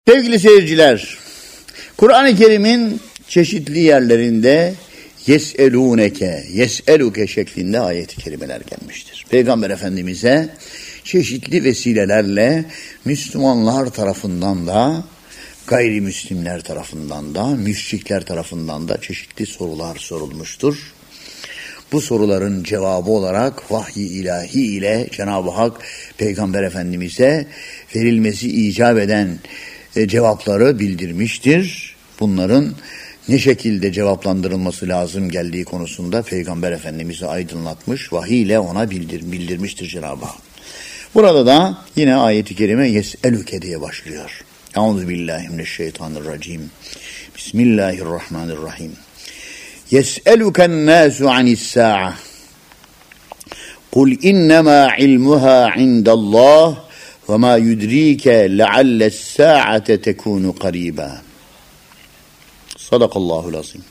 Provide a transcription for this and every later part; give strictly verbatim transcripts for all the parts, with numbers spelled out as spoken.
Sevgili seyirciler, Kur'an-ı Kerim'in çeşitli yerlerinde yes'elûneke, yes'eluke şeklinde ayet-i kerimeler gelmiştir. Peygamber Efendimiz'e çeşitli vesilelerle Müslümanlar tarafından da, gayrimüslimler tarafından da, müşrikler tarafından da çeşitli sorular sorulmuştur. Bu soruların cevabı olarak vahiy-i ilahi ile Cenab-ı Hak Peygamber Efendimiz'e verilmesi icap eden cevapları bildirmiştir. Bunların ne şekilde cevaplandırılması lazım geldiği konusunda Peygamber Efendimiz'i aydınlatmış, vahiy ile ona bildir, bildirmiştir Cenab-ı Hak. Burada da yine ayet-i kerime yes'elüke diye başlıyor. Euzubillahimineşşeytanirracim. Bismillahirrahmanirrahim. Yes'eluken nâsu anis-sâ'a. Kul innemâ ilmuhâ indallâh ve mâ yudrîke lealles-sâ'ate tekûnu qarîbâ. Sadakallahul azim.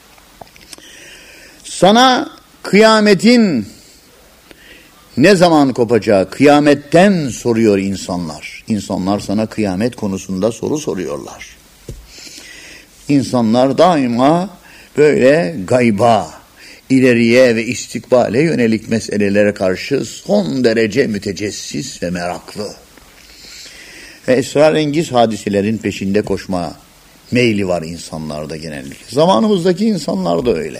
Sana kıyametin ne zaman kopacağı, kıyametten soruyor insanlar. İnsanlar sana kıyamet konusunda soru soruyorlar. İnsanlar daima böyle gayba, ileriye ve istikbale yönelik meselelere karşı son derece mütecessis ve meraklı. Ve esrarengiz hadiselerin peşinde koşma meyli var insanlarda genellikle. Zamanımızdaki insanlar da öyle.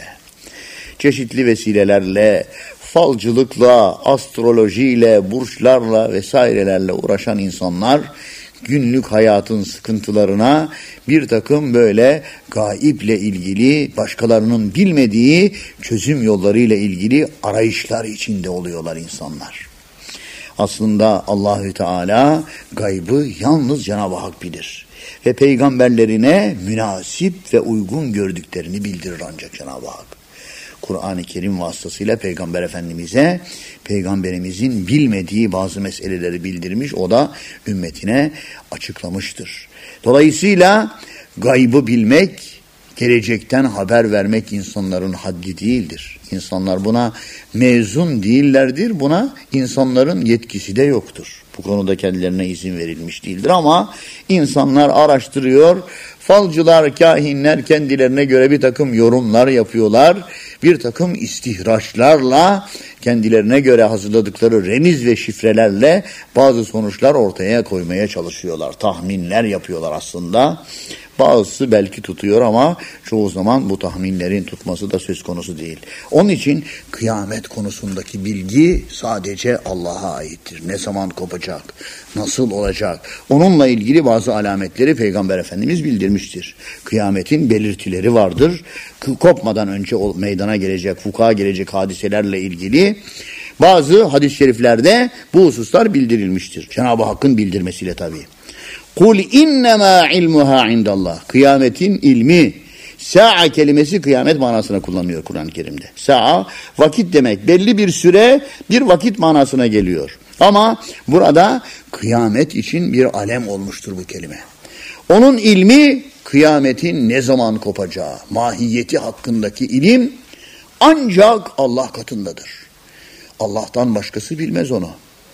Çeşitli vesilelerle, falcılıkla, astrolojiyle, burçlarla vesairelerle uğraşan insanlar günlük hayatın sıkıntılarına bir takım böyle gaiple ilgili, başkalarının bilmediği çözüm yollarıyla ilgili arayışlar içinde oluyorlar insanlar. Aslında Allahü Teala gaybı yalnız Cenab-ı Hak bilir. Ve peygamberlerine münasip ve uygun gördüklerini bildirir ancak Cenab-ı Hak. Kur'an-ı Kerim vasıtasıyla Peygamber Efendimiz'e Peygamberimizin bilmediği bazı meseleleri bildirmiş, o da ümmetine açıklamıştır. Dolayısıyla gaybı bilmek, gelecekten haber vermek insanların haddi değildir. İnsanlar buna mezun değillerdir, buna insanların yetkisi de yoktur. Bu konuda kendilerine izin verilmiş değildir ama insanlar araştırıyor, falcılar, kahinler kendilerine göre bir takım yorumlar yapıyorlar. Bir takım istihraçlarla kendilerine göre hazırladıkları remiz ve şifrelerle bazı sonuçlar ortaya koymaya çalışıyorlar. Tahminler yapıyorlar aslında. Bazısı belki tutuyor ama çoğu zaman bu tahminlerin tutması da söz konusu değil. Onun için kıyamet konusundaki bilgi sadece Allah'a aittir. Ne zaman kopacak, nasıl olacak? Onunla ilgili bazı alametleri Peygamber Efendimiz bildirmiştir. Kıyametin belirtileri vardır. Kopmadan önce meydana gelecek, vuku'a gelecek hadiselerle ilgili bazı hadis-i şeriflerde bu hususlar bildirilmiştir. Cenab-ı Hakk'ın bildirmesiyle tabii. Kul innemâ ilmuhâ indallah. Kıyametin ilmi. Sa'a kelimesi kıyamet manasına kullanılıyor Kur'an-ı Kerim'de. Sa'a vakit demek. Belli bir süre bir vakit manasına geliyor. Ama burada kıyamet için bir alem olmuştur bu kelime. Onun ilmi kıyametin ne zaman kopacağı, mahiyeti hakkındaki ilim ancak Allah katındadır. Allah'tan başkası bilmez onu.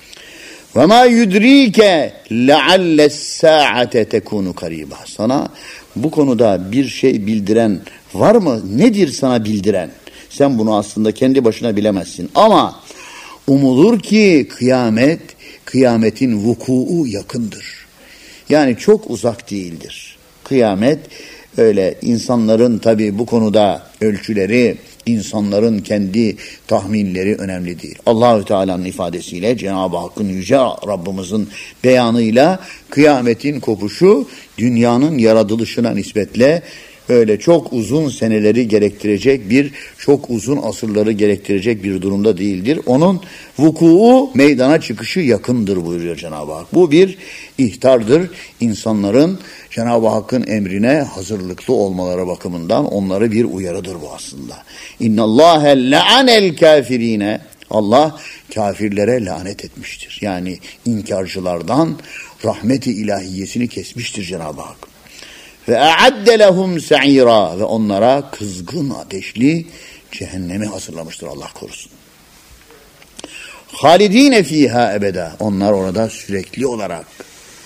وَمَا يُدْرِيكَ لَعَلَّ السَّاعَةَ تَكُونُ قَرِيبًا. Sana bu konuda bir şey bildiren var mı? Nedir sana bildiren? Sen bunu aslında kendi başına bilemezsin. Ama umulur ki kıyamet, kıyametin vuku'u yakındır. Yani çok uzak değildir. Kıyamet öyle insanların tabii bu konuda ölçüleri, İnsanların kendi tahminleri önemli değil. Allahü Teala'nın ifadesiyle, Cenab-ı Hakk'ın yüce Rabbimizin beyanıyla kıyametin kopuşu dünyanın yaratılışına nispetle öyle çok uzun seneleri gerektirecek bir, çok uzun asırları gerektirecek bir durumda değildir. Onun vuku'u, meydana çıkışı yakındır buyuruyor Cenab-ı Hak. Bu bir ihtardır. İnsanların Cenab-ı Hakk'ın emrine hazırlıklı olmaları bakımından onları bir uyarıdır bu aslında. İnnallâhe le'anel kafirine. Allah kafirlere lanet etmiştir. Yani inkarcılardan rahmet-i ilahiyesini kesmiştir Cenab-ı Hak. Ve a'adde lehum sa'ira, ve onlara kızgın ateşli cehennemi hazırlamıştır, Allah korusun. Halidine fiha ebeda, onlar orada sürekli olarak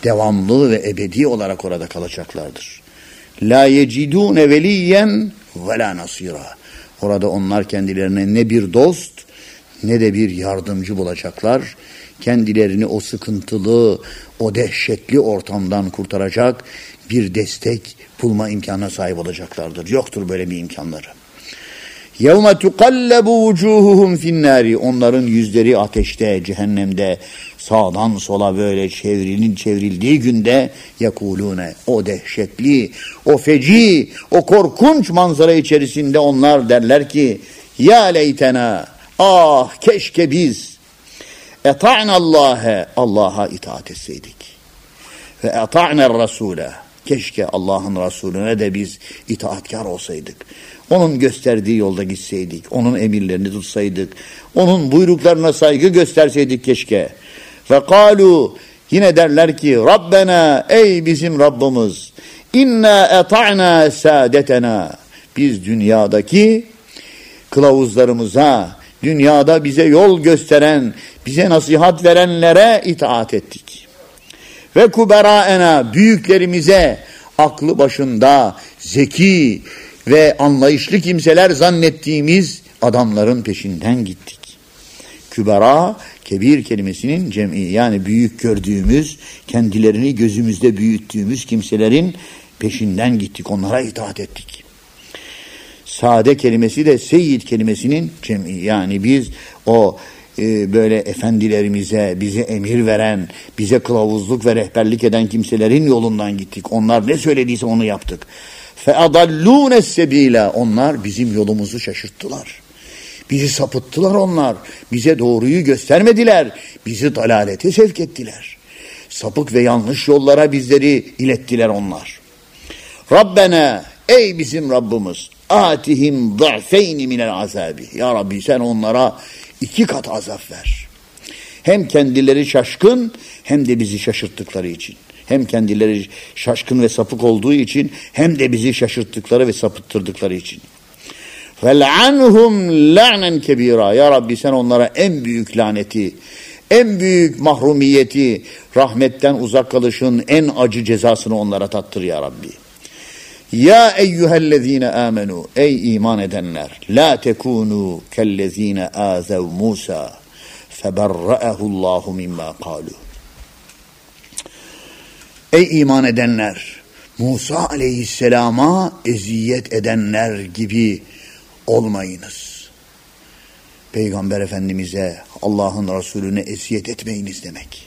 devamlı ve ebedi olarak orada kalacaklardır. La yecidune veliyen ve la nasira. Orada onlar kendilerine ne bir dost ne de bir yardımcı bulacaklar. Kendilerini o sıkıntılı, o dehşetli ortamdan kurtaracak bir destek bulma imkanına sahip olacaklardır. Yoktur böyle bir imkanları. يَوْمَ تُقَلَّبُ وُجُوهُهُمْ فِي النَّارِ. Onların yüzleri ateşte, cehennemde sağdan sola böyle çevrilin çevrildiği günde yakulune, o dehşetli, o feci, o korkunç manzara içerisinde onlar derler ki ya leytena, ah keşke biz eta'na Allah'a, Allah'a itaat etseydik ve eta'na Rasule, keşke Allah'ın Resulüne de biz itaatkar olsaydık. Onun gösterdiği yolda gitseydik, onun emirlerini tutsaydık, onun buyruklarına saygı gösterseydik keşke. Ve kalu, yine derler ki Rabbena, ey bizim Rabbimiz, inna eta'na saadetena, biz dünyadaki kılavuzlarımıza, dünyada bize yol gösteren, bize nasihat verenlere itaat ettik. Ve kuberaena, büyüklerimize, aklı başında, zeki ve anlayışlı kimseler zannettiğimiz adamların peşinden gittik. Kübera, kebir kelimesinin cem'i, yani büyük gördüğümüz, kendilerini gözümüzde büyüttüğümüz kimselerin peşinden gittik, onlara itaat ettik. Sade kelimesi de seyyid kelimesinin cem'i, yani biz o e, böyle efendilerimize, bize emir veren, bize kılavuzluk ve rehberlik eden kimselerin yolundan gittik. Onlar ne söylediyse onu yaptık. فَاَضَلُّونَ السَّب۪يلَ. Onlar bizim yolumuzu şaşırttılar. Bizi sapıttılar onlar. Bize doğruyu göstermediler. Bizi dalalete sevk ettiler. Sapık ve yanlış yollara bizleri ilettiler onlar. Rabbena, ey bizim Rabbimiz, atihim za'feyni minel azabi. Ya Rabbi sen onlara iki kat azap ver. Hem kendileri şaşkın hem de bizi şaşırttıkları için. Hem kendileri şaşkın ve sapık olduğu için hem de bizi şaşırttıkları ve sapıttırdıkları için. وَلْعَنْهُمْ لَعْنًا كَب۪يرًا. Ya Rabbi sen onlara en büyük laneti, en büyük mahrumiyeti, rahmetten uzak kalışın en acı cezasını onlara tattır ya Rabbi. Ya eyyühellezine amenu, ey iman edenler, la tekunu kellezine azev Musa feberra'ehullahu mimma kalu. Ey iman edenler, Musa aleyhisselama eziyet edenler gibi olmayınız. Peygamber Efendimiz'e, Allah'ın Resulüne eziyet etmeyiniz demek.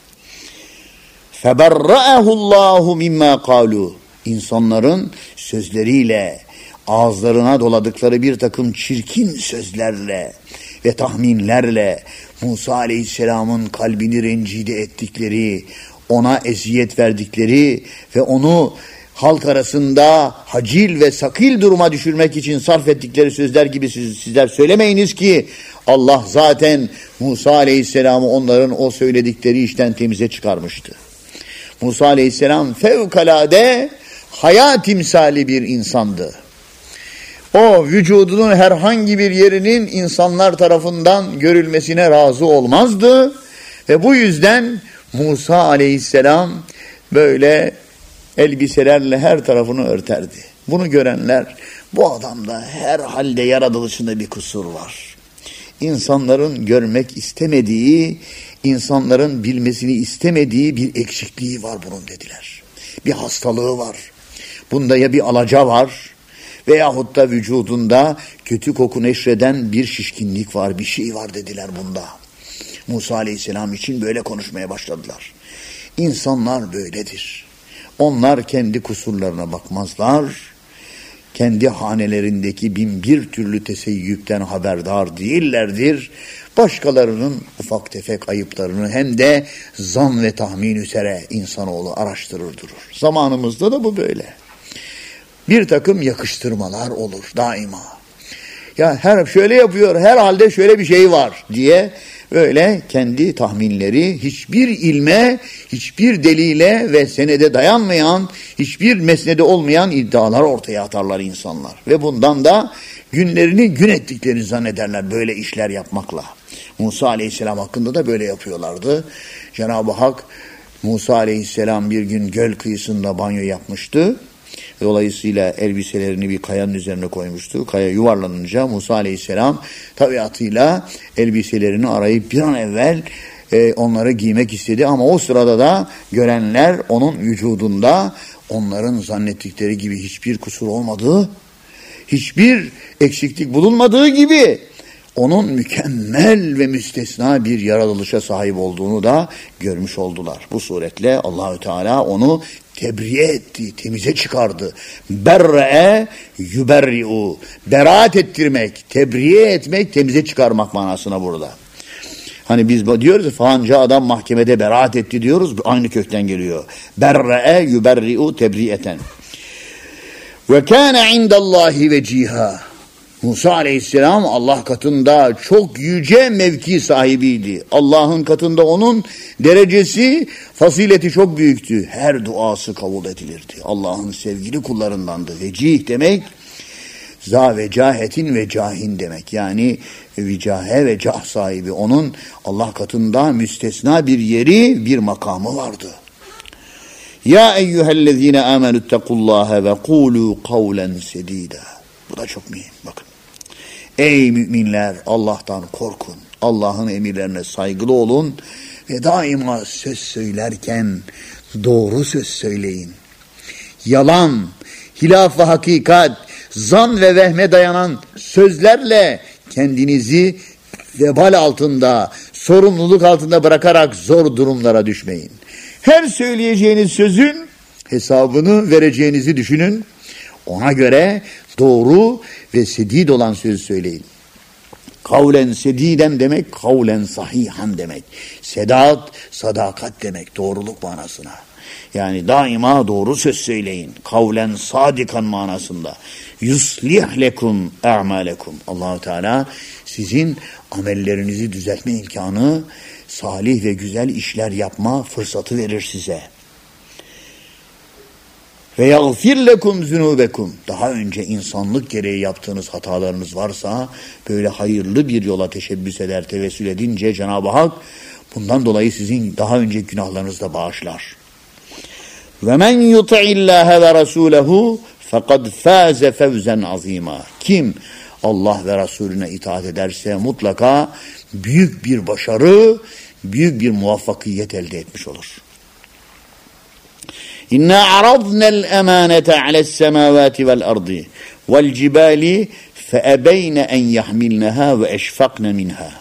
Feberra'ehullahu mimma kalu. İnsanların sözleriyle, ağızlarına doladıkları bir takım çirkin sözlerle ve tahminlerle Musa aleyhisselamın kalbini rencide ettikleri, ona eziyet verdikleri ve onu halk arasında hacil ve sakil duruma düşürmek için sarf ettikleri sözler gibi siz, sizler söylemeyiniz ki Allah zaten Musa aleyhisselamı onların o söyledikleri işten temize çıkarmıştı. Musa aleyhisselam fevkalade hayat timsali bir insandı. O vücudunun herhangi bir yerinin insanlar tarafından görülmesine razı olmazdı ve bu yüzden Musa aleyhisselam böyle elbiselerle her tarafını örterdi. Bunu görenler, bu adamda herhalde yaratılışında bir kusur var. İnsanların görmek istemediği, insanların bilmesini istemediği bir eksikliği var bunun dediler. Bir hastalığı var. Bunda ya bir alaca var veyahut da vücudunda kötü koku neşreden bir şişkinlik var, bir şey var dediler bunda. Musa aleyhisselam için böyle konuşmaya başladılar. İnsanlar böyledir. Onlar kendi kusurlarına bakmazlar. Kendi hanelerindeki bin bir türlü teseyyüpten haberdar değillerdir. Başkalarının ufak tefek ayıplarını hem de zan ve tahmin üzere insanoğlu araştırır durur. Zamanımızda da bu böyle. Bir takım yakıştırmalar olur daima. Ya her şöyle yapıyor, herhalde şöyle bir şey var diye böyle kendi tahminleri hiçbir ilme, hiçbir delile ve senede dayanmayan, hiçbir mesnede olmayan iddialar ortaya atarlar insanlar. Ve bundan da günlerini gün ettiklerini zannederler böyle işler yapmakla. Musa aleyhisselam hakkında da böyle yapıyorlardı. Cenab-ı Hak Musa aleyhisselam bir gün göl kıyısında banyo yapmıştı. Dolayısıyla elbiselerini bir kayanın üzerine koymuştu. Kaya yuvarlanınca Musa aleyhisselam tabiatıyla elbiselerini arayıp bir an evvel e, onları giymek istedi. Ama o sırada da görenler onun vücudunda onların zannettikleri gibi hiçbir kusur olmadığı, hiçbir eksiklik bulunmadığı gibi onun mükemmel ve müstesna bir yaratılışa sahip olduğunu da görmüş oldular. Bu suretle Allahü Teala onu tebriye etti, temize çıkardı. Berre'e yüberri'u. Beraat ettirmek, tebriye etmek, temize çıkarmak manasına burada. Hani biz diyoruz ya falanca adam mahkemede beraat etti diyoruz. Aynı kökten geliyor. Berre'e yüberri'u tebriyeten. Ve kâne indallâhi veciha. Musa aleyhisselam Allah katında çok yüce mevki sahibiydi. Allah'ın katında onun derecesi, fasileti çok büyüktü. Her duası kabul edilirdi. Allah'ın sevgili kullarındandı. Vecih demek, za vecahetin ve cahin demek. Yani vicahe ve cah sahibi. Onun Allah katında müstesna bir yeri, bir makamı vardı. Ya eyyühellezine amenüttekullâhe ve kûlû kavlen sedîdâ. Bu da çok mühim. Bakın. Ey müminler, Allah'tan korkun. Allah'ın emirlerine saygılı olun ve daima söz söylerken doğru söz söyleyin. Yalan, hilaf ve hakikat, zan ve vehme dayanan sözlerle kendinizi vebal altında, sorumluluk altında bırakarak zor durumlara düşmeyin. Her söyleyeceğiniz sözün hesabını vereceğinizi düşünün. Ona göre doğru ve sedid olan söz söyleyin. Kavlen sediden demek, kavlen sahihan demek. Sedat, sadakat demek, doğruluk manasına. Yani daima doğru söz söyleyin. Kavlen sadikan manasında. Yuslih lekum a'malekum. Allahu Teala sizin amellerinizi düzeltme imkanı, salih ve güzel işler yapma fırsatı verir size. Ve yagfir lekum zunubekum. Daha önce insanlık gereği yaptığınız hatalarınız varsa böyle hayırlı bir yola teşebbüs eder, tevessül edince Cenab-ı Hak bundan dolayı sizin daha önceki günahlarınızı da bağışlar. Ve men yuti'illâhe ve rasûlehu fekad fâze fevzen azîmâ. Kim Allah ve Resulüne itaat ederse mutlaka büyük bir başarı, büyük bir muvaffakiyet elde etmiş olur. İnna aradna'l emanete ale's semavati vel ardı vel cibali feebeyne en yahmilnaha ve eşfaqna minha.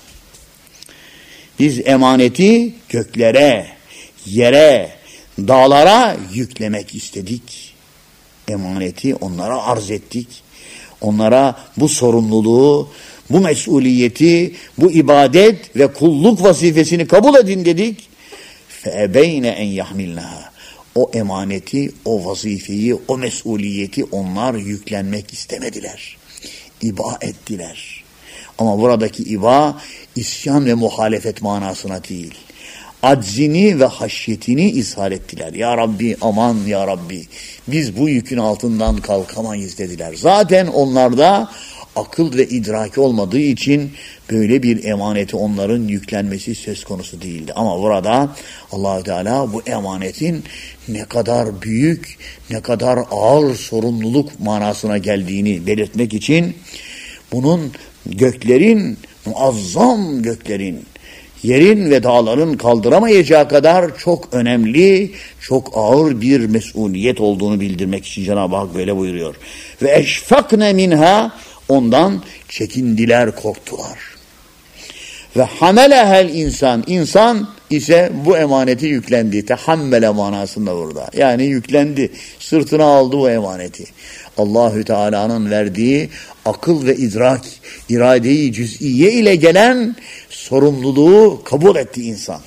Biz emaneti göklere, yere, dağlara yüklemek istedik. Emaneti onlara arz ettik. Onlara bu sorumluluğu, bu mesuliyeti, bu ibadet ve kulluk vazifesini kabul edin dedik. Feebeyne en yahmilnaha. O emaneti, o vazifeyi, o mesuliyeti onlar yüklenmek istemediler. İba ettiler. Ama buradaki iba, isyan ve muhalefet manasına değil. Aczini ve haşyetini izhar ettiler. Ya Rabbi, aman ya Rabbi, biz bu yükün altından kalkamayız dediler. Zaten onlarda akıl ve idraki olmadığı için böyle bir emaneti onların yüklenmesi söz konusu değildi. Ama burada Allah-u Teala bu emanetin ne kadar büyük, ne kadar ağır sorumluluk manasına geldiğini belirtmek için bunun göklerin, muazzam göklerin, yerin ve dağların kaldıramayacağı kadar çok önemli, çok ağır bir mesuliyet olduğunu bildirmek için Cenab-ı Hak böyle buyuruyor. Ve eşfakne minha, ondan çekindiler, korktular. Ve hamelehel insan, insan ise bu emaneti yüklendi. Tehammele manasında burada. Yani yüklendi, sırtına aldı bu emaneti. Allahü Teala'nın verdiği akıl ve idrak, irade-i cüz'iye ile gelen sorumluluğu kabul etti insan.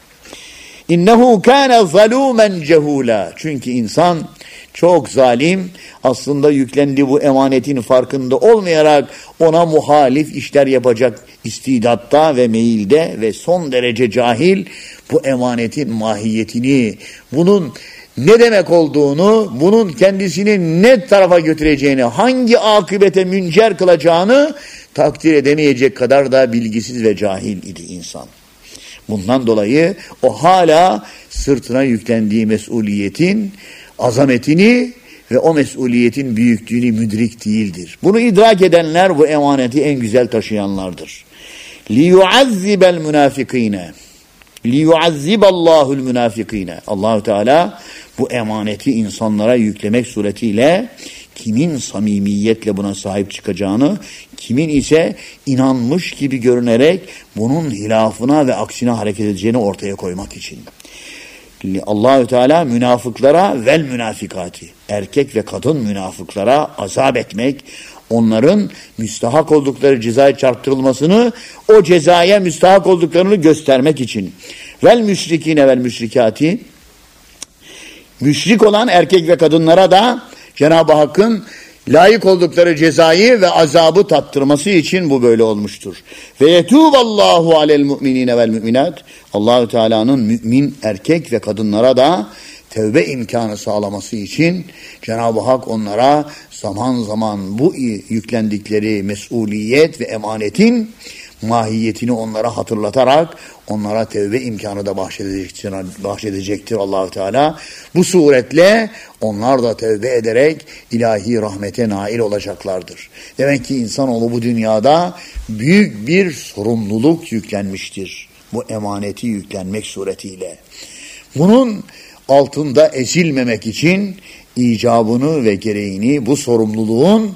İnnehu kâne zalûmen cehûlâ. Çünkü insan çok zalim, aslında yüklendi bu emanetin farkında olmayarak ona muhalif işler yapacak istidatta ve meyilde ve son derece cahil, bu emanetin mahiyetini, bunun ne demek olduğunu, bunun kendisini ne tarafa götüreceğini, hangi akıbete müncer kılacağını takdir edemeyecek kadar da bilgisiz ve cahil idi insan. Bundan dolayı o hala sırtına yüklendiği mesuliyetin azametini ve o mesuliyetin büyüklüğünü müdrik değildir. Bunu idrak edenler bu emaneti en güzel taşıyanlardır. لِيُعَذِّبَ الْمُنَافِقِينَ لِيُعَذِّبَ اللّٰهُ الْمُنَافِقِينَ Allah-u Teala bu emaneti insanlara yüklemek suretiyle kimin samimiyetle buna sahip çıkacağını, kimin ise inanmış gibi görünerek bunun hilafına ve aksine hareket edeceğini ortaya koymak için. Allah-u Teala münafıklara vel münafikati, erkek ve kadın münafıklara azap etmek, onların müstahak oldukları cezaya çarptırılmasını, o cezaya müstahak olduklarını göstermek için. Vel müşrikine vel müşrikati, müşrik olan erkek ve kadınlara da Cenab-ı Hakk'ın layık oldukları cezayı ve azabı tattırması için bu böyle olmuştur. Ve yetûballahu alel mu'minine vel mü'minat, Allah-u Teala'nın mümin erkek ve kadınlara da tevbe imkanı sağlaması için Cenab-ı Hak onlara zaman zaman bu yüklendikleri mesuliyet ve emanetin mahiyetini onlara hatırlatarak onlara tevbe imkanı da bahşedecektir, bahşedecektir Allah-u Teala. Bu suretle onlar da tevbe ederek ilahi rahmete nail olacaklardır. Demek ki insanoğlu bu dünyada büyük bir sorumluluk yüklenmiştir. Bu emaneti yüklenmek suretiyle. Bunun altında ezilmemek için icabını ve gereğini bu sorumluluğun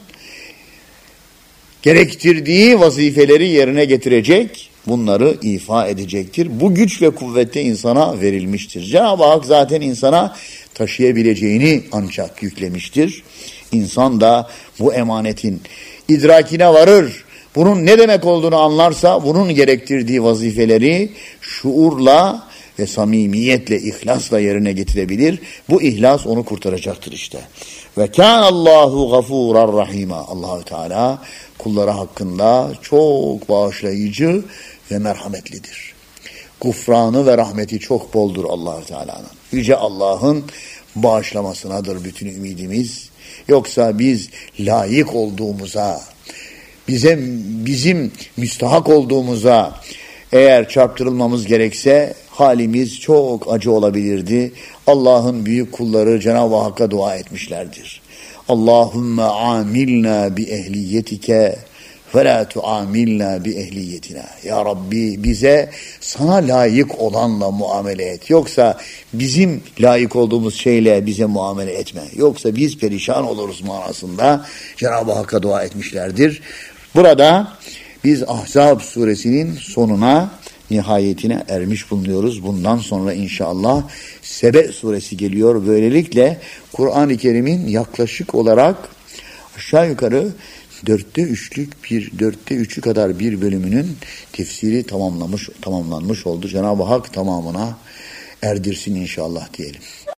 gerektirdiği vazifeleri yerine getirecek, bunları ifa edecektir. Bu güç ve kuvvette insana verilmiştir. Cenab-ı Hak zaten insana taşıyabileceğini ancak yüklemiştir. İnsan da bu emanetin idrakine varır. Bunun ne demek olduğunu anlarsa bunun gerektirdiği vazifeleri şuurla ve samimiyetle, ihlasla yerine getirebilir. Bu ihlas onu kurtaracaktır işte. Ve kânallâhu gafûran rahîmâ. Allah-u Teala kulları hakkında çok bağışlayıcı ve merhametlidir. Gufranı ve rahmeti çok boldur Allah-u Teala'nın. Yüce Allah'ın bağışlamasınadır bütün ümidimiz. Yoksa biz layık olduğumuza, bize bizim müstahak olduğumuza eğer çarptırılmamız gerekse halimiz çok acı olabilirdi. Allah'ın büyük kulları Cenab-ı Hakk'a dua etmişlerdir. Allahümme amilna bi ehliyetike ve la tuamilna bi ehliyetina. Ya Rabbi bize sana layık olanla muamele et. Yoksa bizim layık olduğumuz şeyle bize muamele etme. Yoksa biz perişan oluruz manasında Cenab-ı Hakk'a dua etmişlerdir. Burada biz Ahzab suresinin sonuna, nihayetine ermiş bulunuyoruz. Bundan sonra inşallah Sebe suresi geliyor. Böylelikle Kur'an-ı Kerim'in yaklaşık olarak aşağı yukarı dörtte üçlük bir, dörtte üçü kadar bir bölümünün tefsiri tamamlamış, tamamlanmış oldu. Cenab-ı Hak tamamına erdirsin inşallah diyelim.